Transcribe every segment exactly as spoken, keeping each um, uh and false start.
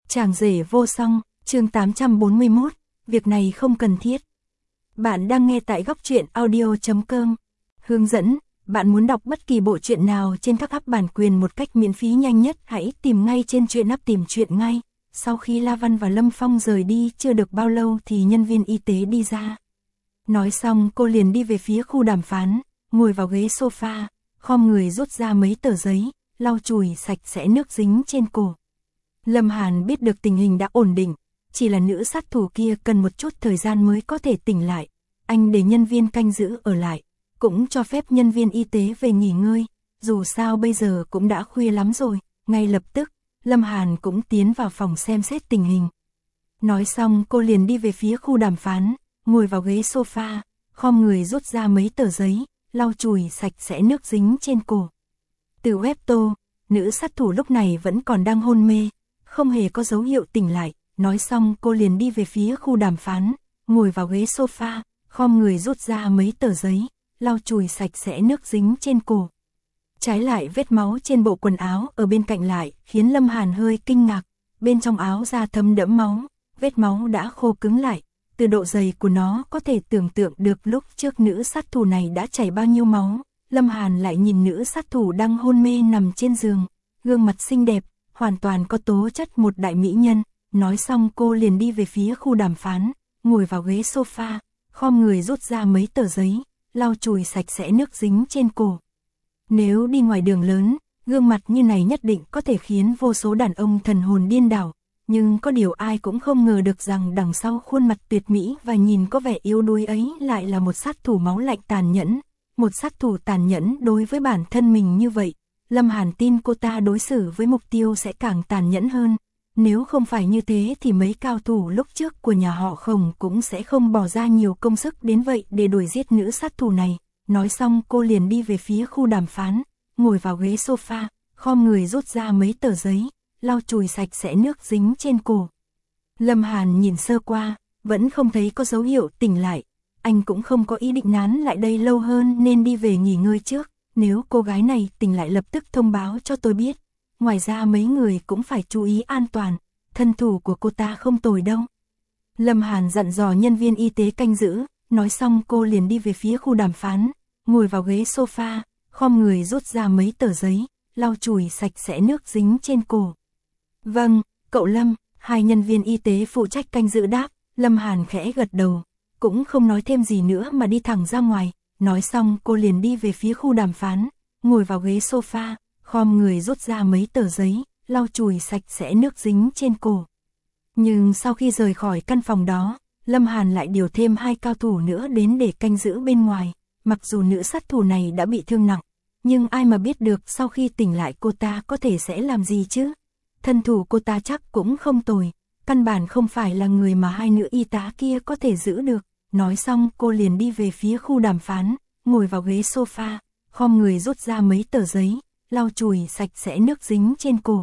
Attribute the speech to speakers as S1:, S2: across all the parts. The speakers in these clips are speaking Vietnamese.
S1: Chàng rể vô song, chương tám trăm bốn mươi mốt, việc này không cần thiết. Bạn đang nghe tại góc truyện audio chấm com. Hướng dẫn, bạn muốn đọc bất kỳ bộ truyện nào trên các app bản quyền một cách miễn phí nhanh nhất, hãy tìm ngay trên truyện app tìm truyện ngay. Sau khi La Văn và Lâm Phong rời đi chưa được bao lâu thì nhân viên y tế đi ra. Nói xong cô liền đi về phía khu đàm phán, ngồi vào ghế sofa, khom người rút ra mấy tờ giấy, lau chùi sạch sẽ nước dính trên cổ. Lâm Hàn biết được tình hình đã ổn định, chỉ là nữ sát thủ kia cần một chút thời gian mới có thể tỉnh lại. Anh để nhân viên canh giữ ở lại, cũng cho phép nhân viên y tế về nghỉ ngơi, dù sao bây giờ cũng đã khuya lắm rồi. Ngay lập tức, Lâm Hàn cũng tiến vào phòng xem xét tình hình. Nói xong cô liền đi về phía khu đàm phán, ngồi vào ghế sofa, khom người rút ra mấy tờ giấy, lau chùi sạch sẽ nước dính trên cổ. Từ Webto, nữ sát thủ lúc này vẫn còn đang hôn mê, không hề có dấu hiệu tỉnh lại. Nói xong cô liền đi về phía khu đàm phán, ngồi vào ghế sofa, khom người rút ra mấy tờ giấy, lau chùi sạch sẽ nước dính trên cổ. Trái lại vết máu trên bộ quần áo ở bên cạnh lại khiến Lâm Hàn hơi kinh ngạc, bên trong áo da thấm đẫm máu, vết máu đã khô cứng lại, từ độ dày của nó có thể tưởng tượng được lúc trước nữ sát thủ này đã chảy bao nhiêu máu. Lâm Hàn lại nhìn nữ sát thủ đang hôn mê nằm trên giường, gương mặt xinh đẹp, hoàn toàn có tố chất một đại mỹ nhân. Nói xong cô liền đi về phía khu đàm phán, ngồi vào ghế sofa, khom người rút ra mấy tờ giấy, lau chùi sạch sẽ nước dính trên cổ. Nếu đi ngoài đường lớn, gương mặt như này nhất định có thể khiến vô số đàn ông thần hồn điên đảo, nhưng có điều ai cũng không ngờ được rằng đằng sau khuôn mặt tuyệt mỹ và nhìn có vẻ yếu đuối ấy lại là một sát thủ máu lạnh tàn nhẫn, một sát thủ tàn nhẫn đối với bản thân mình như vậy. Lâm Hàn tin cô ta đối xử với mục tiêu sẽ càng tàn nhẫn hơn. Nếu không phải như thế thì mấy cao thủ lúc trước của nhà họ Khổng cũng sẽ không bỏ ra nhiều công sức đến vậy để đuổi giết nữ sát thủ này. Nói xong cô liền đi về phía khu đàm phán, ngồi vào ghế sofa, khom người rút ra mấy tờ giấy, lau chùi sạch sẽ nước dính trên cổ. Lâm Hàn nhìn sơ qua, vẫn không thấy có dấu hiệu tỉnh lại. Anh cũng không có ý định nán lại đây lâu hơn nên đi về nghỉ ngơi trước. Nếu cô gái này tỉnh lại lập tức thông báo cho tôi biết. Ngoài ra mấy người cũng phải chú ý an toàn, thân thủ của cô ta không tồi đâu. Lâm Hàn dặn dò nhân viên y tế canh giữ, nói xong cô liền đi về phía khu đàm phán, ngồi vào ghế sofa, khom người rút ra mấy tờ giấy, lau chùi sạch sẽ nước dính trên cổ. Vâng, cậu Lâm, hai nhân viên y tế phụ trách canh giữ đáp. Lâm Hàn khẽ gật đầu, cũng không nói thêm gì nữa mà đi thẳng ra ngoài. Nói xong cô liền đi về phía khu đàm phán, ngồi vào ghế sofa, khom người rút ra mấy tờ giấy, lau chùi sạch sẽ nước dính trên cổ. Nhưng sau khi rời khỏi căn phòng đó, Lâm Hàn lại điều thêm hai cao thủ nữa đến để canh giữ bên ngoài. Mặc dù nữ sát thủ này đã bị thương nặng, nhưng ai mà biết được sau khi tỉnh lại cô ta có thể sẽ làm gì chứ. Thân thủ cô ta chắc cũng không tồi, căn bản không phải là người mà hai nữ y tá kia có thể giữ được. Nói xong cô liền đi về phía khu đàm phán, ngồi vào ghế sofa, khom người rút ra mấy tờ giấy, lau chùi sạch sẽ nước dính trên cổ.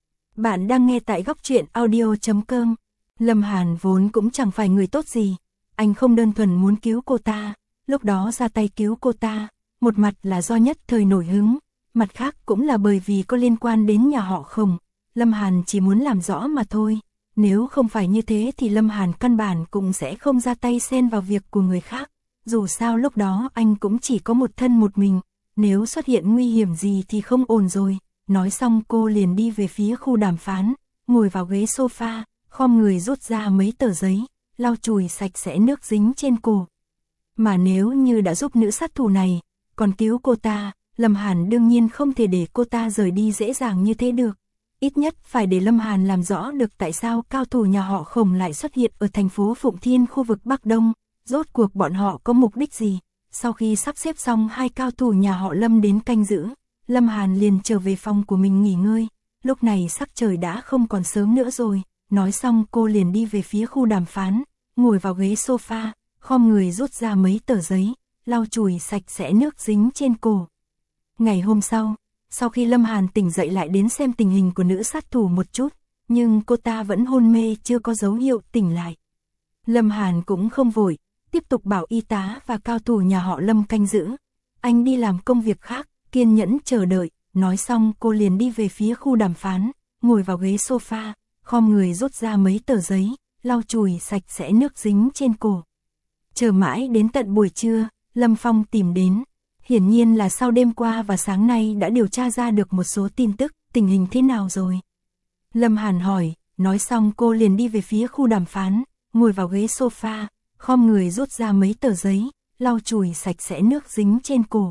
S1: Bạn đang nghe tại góc truyện audio chấm com. Lâm Hàn vốn cũng chẳng phải người tốt gì, anh không đơn thuần muốn cứu cô ta, lúc đó ra tay cứu cô ta, một mặt là do nhất thời nổi hứng, mặt khác cũng là bởi vì có liên quan đến nhà họ Khổng. Lâm Hàn chỉ muốn làm rõ mà thôi, nếu không phải như thế thì Lâm Hàn căn bản cũng sẽ không ra tay xen vào việc của người khác, dù sao lúc đó anh cũng chỉ có một thân một mình. Nếu xuất hiện nguy hiểm gì thì không ổn rồi. Nói xong cô liền đi về phía khu đàm phán, ngồi vào ghế sofa, khom người rút ra mấy tờ giấy, lau chùi sạch sẽ nước dính trên cổ. Mà nếu như đã giúp nữ sát thủ này, còn cứu cô ta, Lâm Hàn đương nhiên không thể để cô ta rời đi dễ dàng như thế được. Ít nhất phải để Lâm Hàn làm rõ được tại sao cao thủ nhà họ Khổng lại xuất hiện ở thành phố Phụng Thiên khu vực Bắc Đông, rốt cuộc bọn họ có mục đích gì. Sau khi sắp xếp xong hai cao thủ nhà họ Lâm đến canh giữ, Lâm Hàn liền trở về phòng của mình nghỉ ngơi. Lúc này sắc trời đã không còn sớm nữa rồi. Nói xong cô liền đi về phía khu đàm phán, ngồi vào ghế sofa, khom người rút ra mấy tờ giấy, lau chùi sạch sẽ nước dính trên cổ. Ngày hôm sau, sau khi Lâm Hàn tỉnh dậy lại đến xem tình hình của nữ sát thủ một chút, nhưng cô ta vẫn hôn mê chưa có dấu hiệu tỉnh lại. Lâm Hàn cũng không vội, tiếp tục bảo y tá và cao thủ nhà họ Lâm canh giữ. Anh đi làm công việc khác, kiên nhẫn chờ đợi. Nói xong cô liền đi về phía khu đàm phán, ngồi vào ghế sofa, khom người rút ra mấy tờ giấy, lau chùi sạch sẽ nước dính trên cổ. Chờ mãi đến tận buổi trưa, Lâm Phong tìm đến. Hiển nhiên là sau đêm qua và sáng nay đã điều tra ra được một số tin tức, tình hình thế nào rồi? Lâm Hàn hỏi, nói xong cô liền đi về phía khu đàm phán, ngồi vào ghế sofa, khom người rút ra mấy tờ giấy, lau chùi sạch sẽ nước dính trên cổ.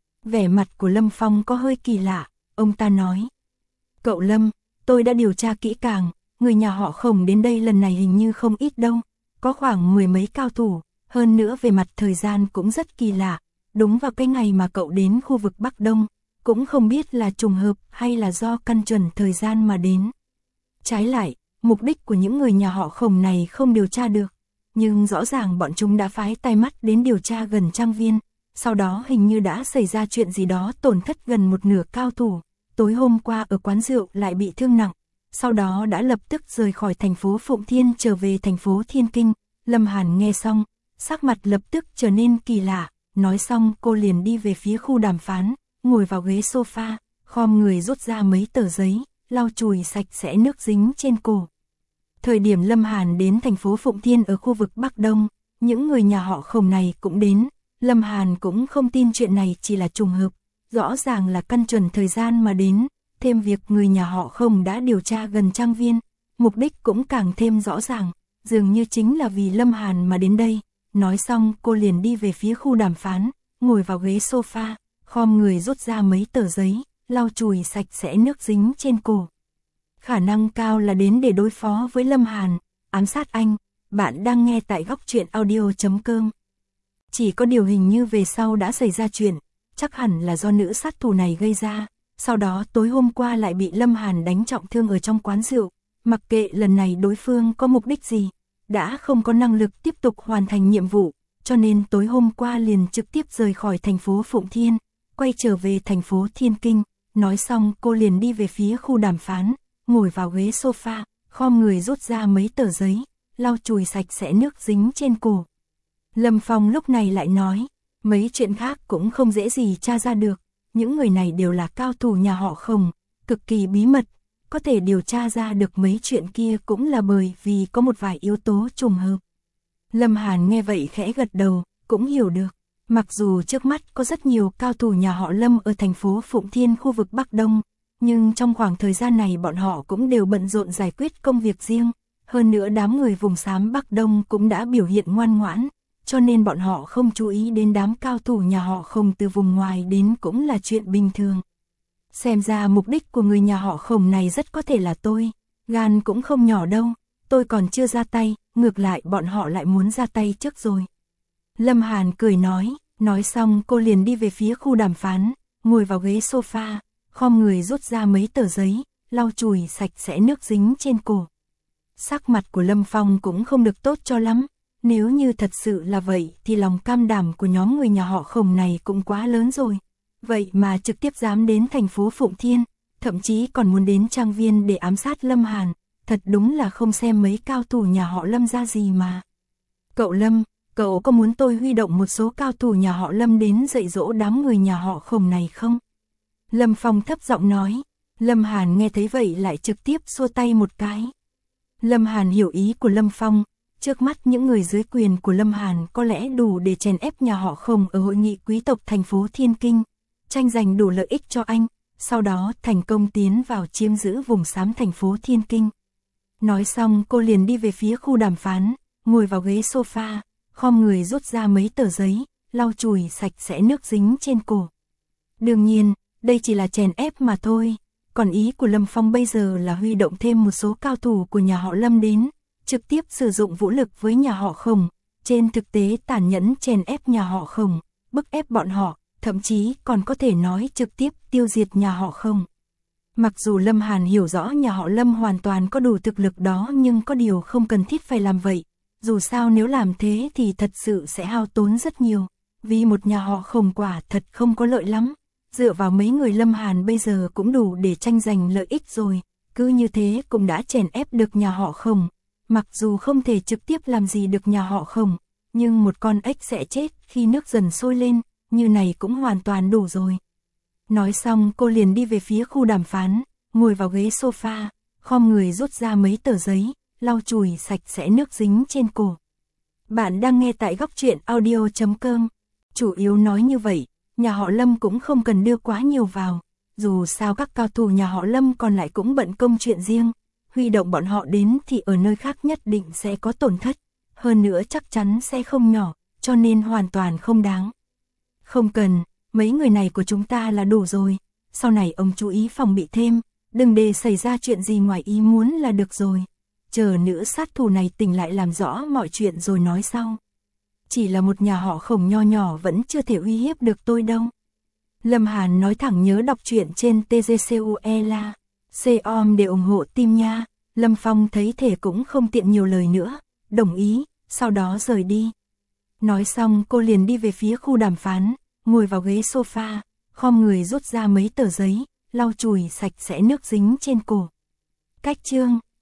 S1: Vẻ mặt của Lâm Phong có hơi kỳ lạ, ông ta nói. Cậu Lâm, tôi đã điều tra kỹ càng, người nhà họ Khổng đến đây lần này hình như không ít đâu, có khoảng mười mấy cao thủ, hơn nữa về mặt thời gian cũng rất kỳ lạ, đúng vào cái ngày mà cậu đến khu vực Bắc Đông, cũng không biết là trùng hợp hay là do căn chuẩn thời gian mà đến. Trái lại, mục đích của những người nhà họ Khổng này không điều tra được, nhưng rõ ràng bọn chúng đã phái tai mắt đến điều tra gần trang viên, sau đó hình như đã xảy ra chuyện gì đó tổn thất gần một nửa cao thủ, tối hôm qua ở quán rượu lại bị thương nặng, sau đó đã lập tức rời khỏi thành phố Phụng Thiên trở về thành phố Thiên Kinh. Lâm Hàn nghe xong, sắc mặt lập tức trở nên kỳ lạ, nói xong cô liền đi về phía khu đàm phán, ngồi vào ghế sofa, khom người rút ra mấy tờ giấy, lau chùi sạch sẽ nước dính trên cổ. Thời điểm Lâm Hàn đến thành phố Phụng Thiên ở khu vực Bắc Đông, những người nhà họ Khổng này cũng đến, Lâm Hàn cũng không tin chuyện này chỉ là trùng hợp, rõ ràng là căn chuẩn thời gian mà đến, thêm việc người nhà họ Khổng đã điều tra gần trang viên, mục đích cũng càng thêm rõ ràng, dường như chính là vì Lâm Hàn mà đến đây. Nói xong cô liền đi về phía khu đàm phán, ngồi vào ghế sofa, khom người rút ra mấy tờ giấy, lau chùi sạch sẽ nước dính trên cổ. Khả năng cao là đến để đối phó với Lâm Hàn, ám sát anh. Bạn đang nghe tại góc truyện audio chấm com. Chỉ có điều hình như về sau đã xảy ra chuyện, chắc hẳn là do nữ sát thủ này gây ra, sau đó tối hôm qua lại bị Lâm Hàn đánh trọng thương ở trong quán rượu, mặc kệ lần này đối phương có mục đích gì, đã không có năng lực tiếp tục hoàn thành nhiệm vụ, cho nên tối hôm qua liền trực tiếp rời khỏi thành phố Phụng Thiên, quay trở về thành phố Thiên Kinh. Nói xong cô liền đi về phía khu đàm phán, ngồi vào ghế sofa, khom người rút ra mấy tờ giấy, lau chùi sạch sẽ nước dính trên cổ. Lâm Phong lúc này lại nói, mấy chuyện khác cũng không dễ gì tra ra được, những người này đều là cao thủ nhà họ Khổng, cực kỳ bí mật, có thể điều tra ra được mấy chuyện kia cũng là bởi vì có một vài yếu tố trùng hợp. Lâm Hàn nghe vậy khẽ gật đầu, cũng hiểu được, mặc dù trước mắt có rất nhiều cao thủ nhà họ Lâm ở thành phố Phụng Thiên khu vực Bắc Đông, nhưng trong khoảng thời gian này bọn họ cũng đều bận rộn giải quyết công việc riêng, hơn nữa đám người vùng xám Bắc Đông cũng đã biểu hiện ngoan ngoãn, cho nên bọn họ không chú ý đến đám cao thủ nhà họ Khổng từ vùng ngoài đến cũng là chuyện bình thường. Xem ra mục đích của người nhà họ Khổng này rất có thể là tôi, gan cũng không nhỏ đâu, tôi còn chưa ra tay, ngược lại bọn họ lại muốn ra tay trước rồi. Lâm Hàn cười nói, nói xong cô liền đi về phía khu đàm phán, ngồi vào ghế sofa, khom người rút ra mấy tờ giấy, lau chùi sạch sẽ nước dính trên cổ. Sắc mặt của Lâm Phong cũng không được tốt cho lắm, nếu như thật sự là vậy thì lòng cam đảm của nhóm người nhà họ Khổng này cũng quá lớn rồi. Vậy mà trực tiếp dám đến thành phố Phụng Thiên, thậm chí còn muốn đến trang viên để ám sát Lâm Hàn, thật đúng là không xem mấy cao thủ nhà họ Lâm ra gì mà. Cậu Lâm, cậu có muốn tôi huy động một số cao thủ nhà họ Lâm đến dạy dỗ đám người nhà họ Khổng này không? Lâm Phong thấp giọng nói. Lâm Hàn nghe thấy vậy lại trực tiếp xua tay một cái. Lâm Hàn hiểu ý của Lâm Phong, trước mắt những người dưới quyền của Lâm Hàn có lẽ đủ để chèn ép nhà họ Khổng ở hội nghị quý tộc thành phố Thiên Kinh, tranh giành đủ lợi ích cho anh, sau đó thành công tiến vào chiếm giữ vùng xám thành phố Thiên Kinh. Nói xong cô liền đi về phía khu đàm phán, ngồi vào ghế sofa, khom người rút ra mấy tờ giấy, lau chùi sạch sẽ nước dính trên cổ. Đương nhiên, đây chỉ là chèn ép mà thôi, còn ý của Lâm Phong bây giờ là huy động thêm một số cao thủ của nhà họ Lâm đến, trực tiếp sử dụng vũ lực với nhà họ Khổng, trên thực tế tàn nhẫn chèn ép nhà họ Khổng, bức ép bọn họ, thậm chí còn có thể nói trực tiếp tiêu diệt nhà họ Khổng. Mặc dù Lâm Hàn hiểu rõ nhà họ Lâm hoàn toàn có đủ thực lực đó nhưng có điều không cần thiết phải làm vậy, dù sao nếu làm thế thì thật sự sẽ hao tốn rất nhiều, vì một nhà họ Khổng quả thật không có lợi lắm. Dựa vào mấy người Lâm Hàn bây giờ cũng đủ để tranh giành lợi ích rồi, cứ như thế cũng đã chèn ép được nhà họ Khổng. Mặc dù không thể trực tiếp làm gì được nhà họ Khổng, nhưng một con ếch sẽ chết khi nước dần sôi lên, như này cũng hoàn toàn đủ rồi. Nói xong cô liền đi về phía khu đàm phán, ngồi vào ghế sofa, khom người rút ra mấy tờ giấy, lau chùi sạch sẽ nước dính trên cổ. Bạn đang nghe tại góc truyện audio chấm com. Chủ yếu nói như vậy, nhà họ Lâm cũng không cần đưa quá nhiều vào. Dù sao các cao thủ nhà họ Lâm còn lại cũng bận công chuyện riêng. Huy động bọn họ đến thì ở nơi khác nhất định sẽ có tổn thất. Hơn nữa chắc chắn sẽ không nhỏ, cho nên hoàn toàn không đáng. Không cần, mấy người này của chúng ta là đủ rồi. Sau này ông chú ý phòng bị thêm, đừng để xảy ra chuyện gì ngoài ý muốn là được rồi. Chờ nữ sát thủ này tỉnh lại làm rõ mọi chuyện rồi nói sau. Chỉ là một nhà họ Khổng nho nhỏ vẫn chưa thể uy hiếp được tôi đâu. Lâm Hàn nói thẳng nhớ đọc truyện trên tê giê xê u e la. Com để ủng hộ team nha. Lâm Phong thấy thể cũng không tiện nhiều lời nữa, đồng ý, sau đó rời đi. Nói xong cô liền đi về phía khu đàm phán, ngồi vào ghế sofa, khom người rút ra mấy tờ giấy, lau chùi sạch sẽ nước dính trên cổ. Cách chương